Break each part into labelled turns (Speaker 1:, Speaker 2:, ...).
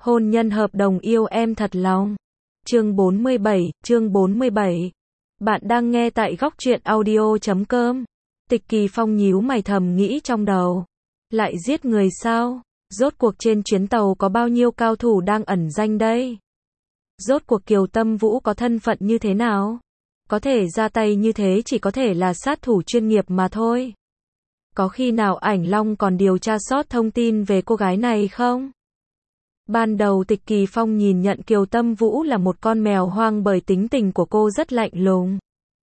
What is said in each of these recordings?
Speaker 1: Hôn nhân hợp đồng yêu em thật lòng. Chương 47. Bạn đang nghe tại góc truyện audio.com. Tịch Kỳ Phong nhíu mày thầm nghĩ trong đầu. Lại giết người sao? Rốt cuộc trên chuyến tàu có bao nhiêu cao thủ đang ẩn danh đây? Rốt cuộc Kiều Tâm Vũ có thân phận như thế nào? Có thể ra tay như thế chỉ có thể là sát thủ chuyên nghiệp mà thôi. Có khi nào Ảnh Long còn điều tra sót thông tin về cô gái này không? Ban đầu Tịch Kỳ Phong nhìn nhận Kiều Tâm Vũ là một con mèo hoang bởi tính tình của cô rất lạnh lùng.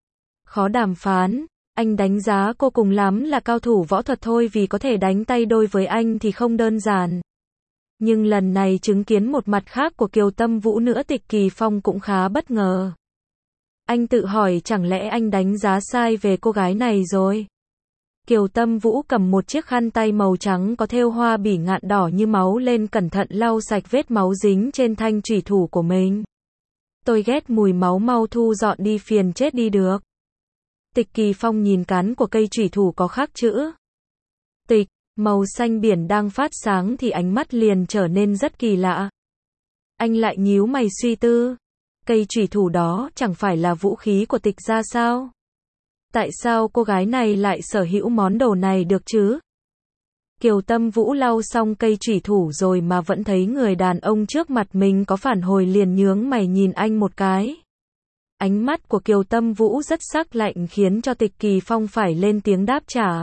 Speaker 1: Khó đàm phán, anh đánh giá cô cùng lắm là cao thủ võ thuật thôi, vì có thể đánh tay đôi với anh thì không đơn giản. Nhưng lần này chứng kiến một mặt khác của Kiều Tâm Vũ nữa, Tịch Kỳ Phong cũng khá bất ngờ. Anh tự hỏi chẳng lẽ anh đánh giá sai về cô gái này rồi? Kiều Tâm Vũ cầm một chiếc khăn tay màu trắng có thêu hoa bỉ ngạn đỏ như máu lên, cẩn thận lau sạch vết máu dính trên thanh chủy thủ của mình. Tôi ghét mùi máu, mau thu dọn đi, phiền chết đi được. Tịch Kỳ Phong nhìn cán của cây chủy thủ có khắc chữ Tịch, màu xanh biển đang phát sáng thì ánh mắt liền trở nên rất kỳ lạ. Anh lại nhíu mày suy tư. Cây chủy thủ đó chẳng phải là vũ khí của Tịch gia sao? Tại sao cô gái này lại sở hữu món đồ này được chứ? Kiều Tâm Vũ lau xong cây chủy thủ rồi mà vẫn thấy người đàn ông trước mặt mình có phản hồi, liền nhướng mày nhìn anh một cái. Ánh mắt của Kiều Tâm Vũ rất sắc lạnh khiến cho Tịch Kỳ Phong phải lên tiếng đáp trả.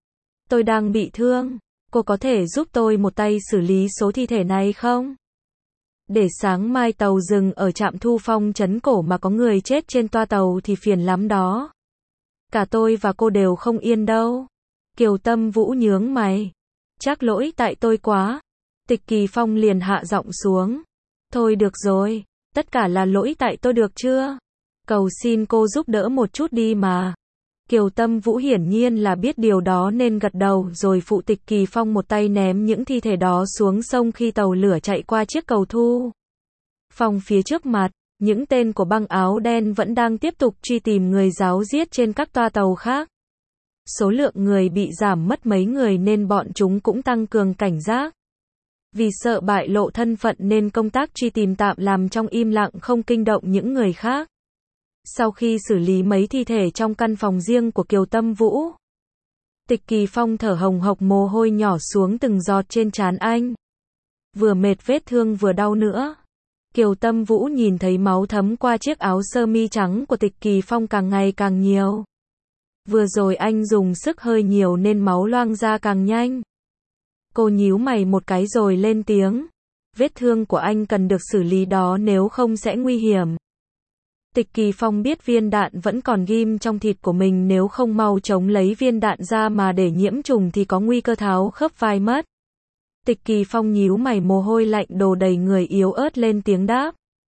Speaker 1: Tôi đang bị thương, cô có thể giúp tôi một tay xử lý số thi thể này không? Để sáng mai tàu dừng ở trạm Thu Phong Trấn Cổ mà có người chết trên toa tàu thì phiền lắm đó. Cả tôi và cô đều không yên đâu. Kiều Tâm Vũ nhướng mày. Chắc lỗi tại tôi quá. Tịch Kỳ Phong liền hạ giọng xuống. Thôi được rồi, tất cả là lỗi tại tôi được chưa? Cầu xin cô giúp đỡ một chút đi mà. Kiều Tâm Vũ hiển nhiên là biết điều đó nên gật đầu rồi phụ Tịch Kỳ Phong một tay ném những thi thể đó xuống sông. Khi tàu lửa chạy qua chiếc cầu Thu Phong phía trước mặt, những tên của băng áo đen vẫn đang tiếp tục truy tìm người ráo riết trên các toa tàu khác. Số lượng người bị giảm mất mấy người nên bọn chúng cũng tăng cường cảnh giác. Vì sợ bại lộ thân phận nên công tác truy tìm tạm làm trong im lặng, không kinh động những người khác. Sau khi xử lý mấy thi thể trong căn phòng riêng của Kiều Tâm Vũ, Tịch Kỳ Phong thở hồng hộc, mồ hôi nhỏ xuống từng giọt trên trán anh. Vừa mệt vết thương vừa đau nữa. Kiều Tâm Vũ nhìn thấy máu thấm qua chiếc áo sơ mi trắng của Tịch Kỳ Phong càng ngày càng nhiều. Vừa rồi anh dùng sức hơi nhiều nên máu loang ra càng nhanh. Cô nhíu mày một cái rồi lên tiếng. Vết thương của anh cần được xử lý đó, nếu không sẽ nguy hiểm. Tịch Kỳ Phong biết viên đạn vẫn còn ghim trong thịt của mình, nếu không mau chóng lấy viên đạn ra mà để nhiễm trùng thì có nguy cơ tháo khớp vai mất. Tịch Kỳ Phong nhíu mày, mồ hôi lạnh đổ đầy người, yếu ớt lên tiếng đáp.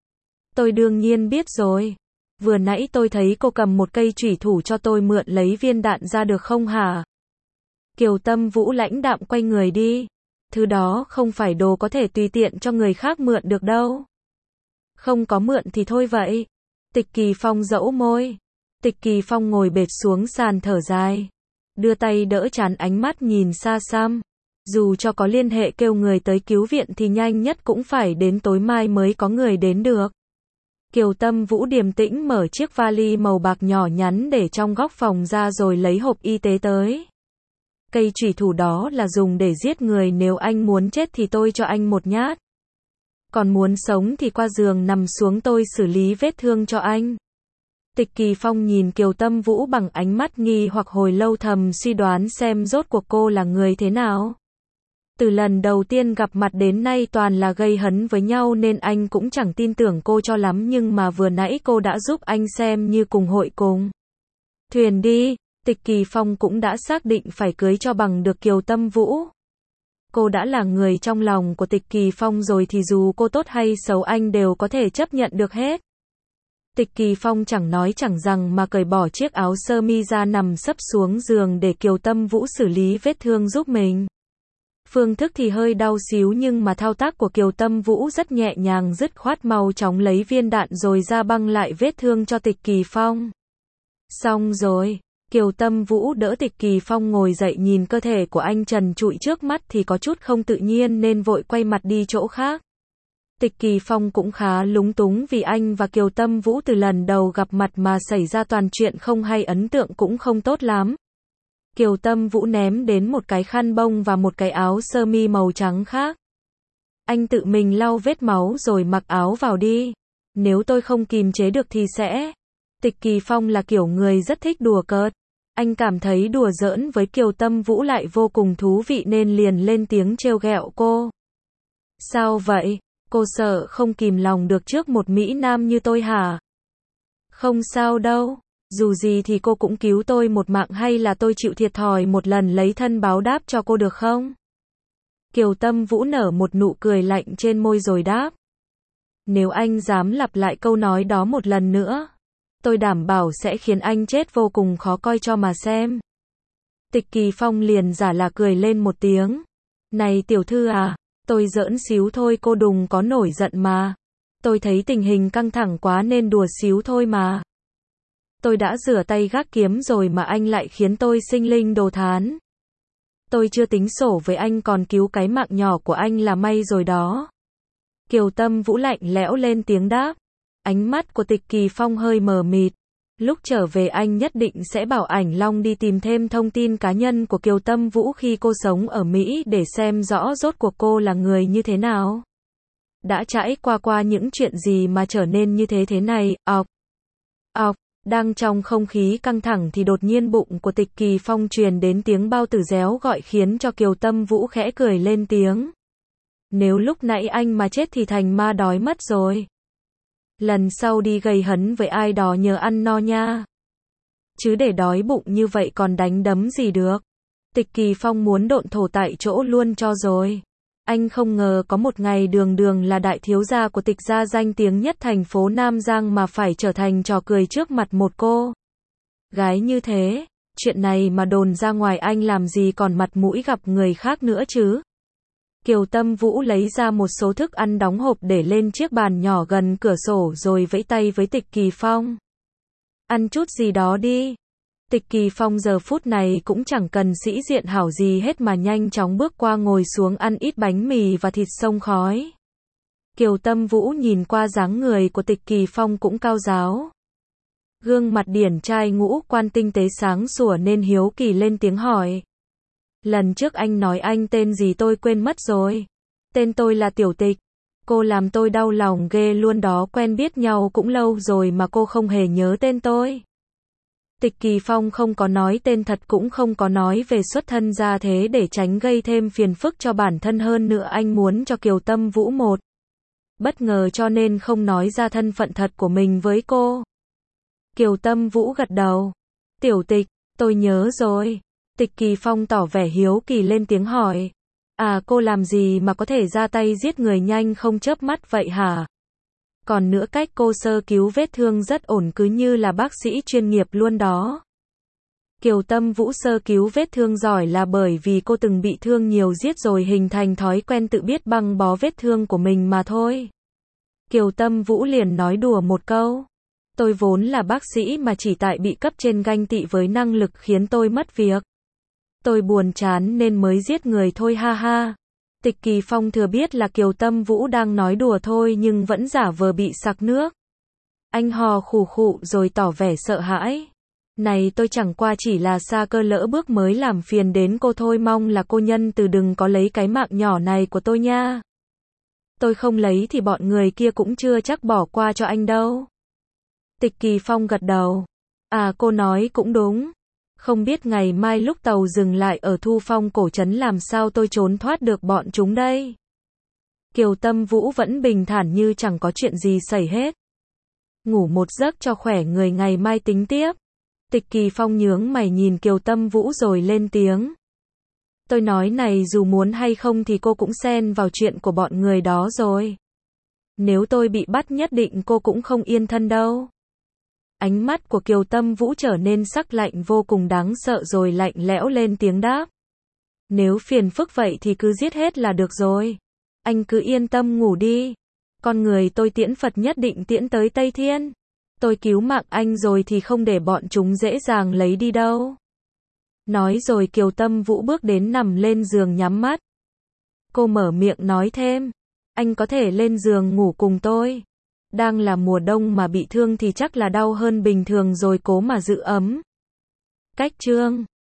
Speaker 1: Tôi đương nhiên biết rồi. Vừa nãy tôi thấy cô cầm một cây chủy thủ cho tôi mượn, lấy viên đạn ra được không hả? Kiều Tâm Vũ lãnh đạm quay người đi. Thứ đó không phải đồ có thể tùy tiện cho người khác mượn được đâu. Không có mượn thì thôi vậy. Tịch Kỳ Phong dẫu môi. Tịch Kỳ Phong ngồi bệt xuống sàn thở dài. Đưa tay đỡ trán, ánh mắt nhìn xa xăm. Dù cho có liên hệ kêu người tới cứu viện thì nhanh nhất cũng phải đến tối mai mới có người đến được. Kiều Tâm Vũ điềm tĩnh mở chiếc vali màu bạc nhỏ nhắn để trong góc phòng ra rồi lấy hộp y tế tới. Cây chủy thủ đó là dùng để giết người, nếu anh muốn chết thì tôi cho anh một nhát. Còn muốn sống thì qua giường nằm xuống, tôi xử lý vết thương cho anh. Tịch Kỳ Phong nhìn Kiều Tâm Vũ bằng ánh mắt nghi hoặc hồi lâu, thầm suy đoán xem rốt cuộc cô là người thế nào. Từ lần đầu tiên gặp mặt đến nay toàn là gây hấn với nhau nên anh cũng chẳng tin tưởng cô cho lắm, nhưng mà vừa nãy cô đã giúp anh xem như cùng hội cùng thuyền đi. Tịch Kỳ Phong cũng đã xác định phải cưới cho bằng được Kiều Tâm Vũ. Cô đã là người trong lòng của Tịch Kỳ Phong rồi thì dù cô tốt hay xấu anh đều có thể chấp nhận được hết. Tịch Kỳ Phong chẳng nói chẳng rằng mà cởi bỏ chiếc áo sơ mi ra, nằm sấp xuống giường để Kiều Tâm Vũ xử lý vết thương giúp mình. Phương thức thì hơi đau xíu nhưng mà thao tác của Kiều Tâm Vũ rất nhẹ nhàng dứt khoát, mau chóng lấy viên đạn rồi ra băng lại vết thương cho Tịch Kỳ Phong. Xong rồi. Kiều Tâm Vũ đỡ Tịch Kỳ Phong ngồi dậy, nhìn cơ thể của anh trần trụi trước mắt thì có chút không tự nhiên nên vội quay mặt đi chỗ khác. Tịch Kỳ Phong cũng khá lúng túng vì anh và Kiều Tâm Vũ từ lần đầu gặp mặt mà xảy ra toàn chuyện không hay, ấn tượng cũng không tốt lắm. Kiều Tâm Vũ ném đến một cái khăn bông và một cái áo sơ mi màu trắng khác. Anh tự mình lau vết máu rồi mặc áo vào đi. Nếu tôi không kìm chế được thì sẽ. Tịch Kỳ Phong là kiểu người rất thích đùa cợt. Anh cảm thấy đùa giỡn với Kiều Tâm Vũ lại vô cùng thú vị nên liền lên tiếng trêu ghẹo cô. Sao vậy? Cô sợ không kìm lòng được trước một mỹ nam như tôi hả? Không sao đâu. Dù gì thì cô cũng cứu tôi một mạng, hay là tôi chịu thiệt thòi một lần lấy thân báo đáp cho cô được không? Kiều Tâm Vũ nở một nụ cười lạnh trên môi rồi đáp. Nếu anh dám lặp lại câu nói đó một lần nữa, tôi đảm bảo sẽ khiến anh chết vô cùng khó coi cho mà xem. Tịch Kỳ Phong liền giả là cười lên một tiếng. Này tiểu thư à, tôi giỡn xíu thôi, cô đừng có nổi giận mà. Tôi thấy tình hình căng thẳng quá nên đùa xíu thôi mà. Tôi đã rửa tay gác kiếm rồi mà anh lại khiến tôi sinh linh đồ thán. Tôi chưa tính sổ với anh, còn cứu cái mạng nhỏ của anh là may rồi đó. Kiều Tâm Vũ lạnh lẽo lên tiếng đáp. Ánh mắt của Tịch Kỳ Phong hơi mờ mịt. Lúc trở về anh nhất định sẽ bảo Ảnh Long đi tìm thêm thông tin cá nhân của Kiều Tâm Vũ khi cô sống ở Mỹ để xem rõ rốt cuộc cô là người như thế nào. Đã trải qua những chuyện gì mà trở nên như thế này. Ọc, ọc. Đang trong không khí căng thẳng thì đột nhiên bụng của Tịch Kỳ Phong truyền đến tiếng bao tử réo gọi khiến cho Kiều Tâm Vũ khẽ cười lên tiếng. Nếu lúc nãy anh mà chết thì thành ma đói mất rồi. Lần sau đi gây hấn với ai đó nhớ ăn no nha. Chứ để đói bụng như vậy còn đánh đấm gì được. Tịch Kỳ Phong muốn độn thổ tại chỗ luôn cho rồi. Anh không ngờ có một ngày đường đường là đại thiếu gia của Tịch gia danh tiếng nhất thành phố Nam Giang mà phải trở thành trò cười trước mặt một cô gái như thế. Chuyện này mà đồn ra ngoài anh làm gì còn mặt mũi gặp người khác nữa chứ. Kiều Tâm Vũ lấy ra một số thức ăn đóng hộp để lên chiếc bàn nhỏ gần cửa sổ rồi vẫy tay với Tịch Kỳ Phong. Ăn chút gì đó đi. Tịch Kỳ Phong giờ phút này cũng chẳng cần sĩ diện hảo gì hết mà nhanh chóng bước qua ngồi xuống ăn ít bánh mì và thịt xông khói. Kiều Tâm Vũ nhìn qua dáng người của Tịch Kỳ Phong cũng cao ráo. Gương mặt điển trai ngũ quan tinh tế sáng sủa nên hiếu kỳ lên tiếng hỏi. Lần trước anh nói anh tên gì tôi quên mất rồi. Tên tôi là Tiểu Tịch. Cô làm tôi đau lòng ghê luôn đó, quen biết nhau cũng lâu rồi mà cô không hề nhớ tên tôi. Tịch Kỳ Phong không có nói tên thật cũng không có nói về xuất thân ra thế để tránh gây thêm phiền phức cho bản thân, hơn nữa anh muốn cho Kiều Tâm Vũ một bất ngờ cho nên không nói ra thân phận thật của mình với cô. Kiều Tâm Vũ gật đầu. Tiểu Tịch, tôi nhớ rồi. Tịch Kỳ Phong tỏ vẻ hiếu kỳ lên tiếng hỏi. À, cô làm gì mà có thể ra tay giết người nhanh không chớp mắt vậy hả? Còn nữa cách cô sơ cứu vết thương rất ổn, cứ như là bác sĩ chuyên nghiệp luôn đó. Kiều Tâm Vũ sơ cứu vết thương giỏi là bởi vì cô từng bị thương nhiều giết rồi hình thành thói quen tự biết băng bó vết thương của mình mà thôi. Kiều Tâm Vũ liền nói đùa một câu. Tôi vốn là bác sĩ mà chỉ tại bị cấp trên ganh tị với năng lực khiến tôi mất việc. Tôi buồn chán nên mới giết người thôi ha ha. Tịch Kỳ Phong thừa biết là Kiều Tâm Vũ đang nói đùa thôi nhưng vẫn giả vờ bị sặc nước. Anh hò khù khụ rồi tỏ vẻ sợ hãi. Này, tôi chẳng qua chỉ là sa cơ lỡ bước mới làm phiền đến cô thôi, mong là cô nhân từ đừng có lấy cái mạng nhỏ này của tôi nha. Tôi không lấy thì bọn người kia cũng chưa chắc bỏ qua cho anh đâu. Tịch Kỳ Phong gật đầu. À, cô nói cũng đúng. Không biết ngày mai lúc tàu dừng lại ở Thu Phong cổ trấn làm sao tôi trốn thoát được bọn chúng đây. Kiều Tâm Vũ vẫn bình thản như chẳng có chuyện gì xảy hết. Ngủ một giấc cho khỏe người, ngày mai tính tiếp. Tịch Kỳ Phong nhướng mày nhìn Kiều Tâm Vũ rồi lên tiếng. Tôi nói này, dù muốn hay không thì cô cũng xen vào chuyện của bọn người đó rồi. Nếu tôi bị bắt nhất định cô cũng không yên thân đâu. Ánh mắt của Kiều Tâm Vũ trở nên sắc lạnh vô cùng đáng sợ rồi lạnh lẽo lên tiếng đáp. Nếu phiền phức vậy thì cứ giết hết là được rồi. Anh cứ yên tâm ngủ đi. Con người tôi tiễn Phật nhất định tiễn tới Tây Thiên. Tôi cứu mạng anh rồi thì không để bọn chúng dễ dàng lấy đi đâu. Nói rồi Kiều Tâm Vũ bước đến nằm lên giường nhắm mắt. Cô mở miệng nói thêm. anh có thể lên giường ngủ cùng tôi. Đang là mùa đông mà bị thương thì chắc là đau hơn bình thường rồi, cố mà giữ ấm. Cách chương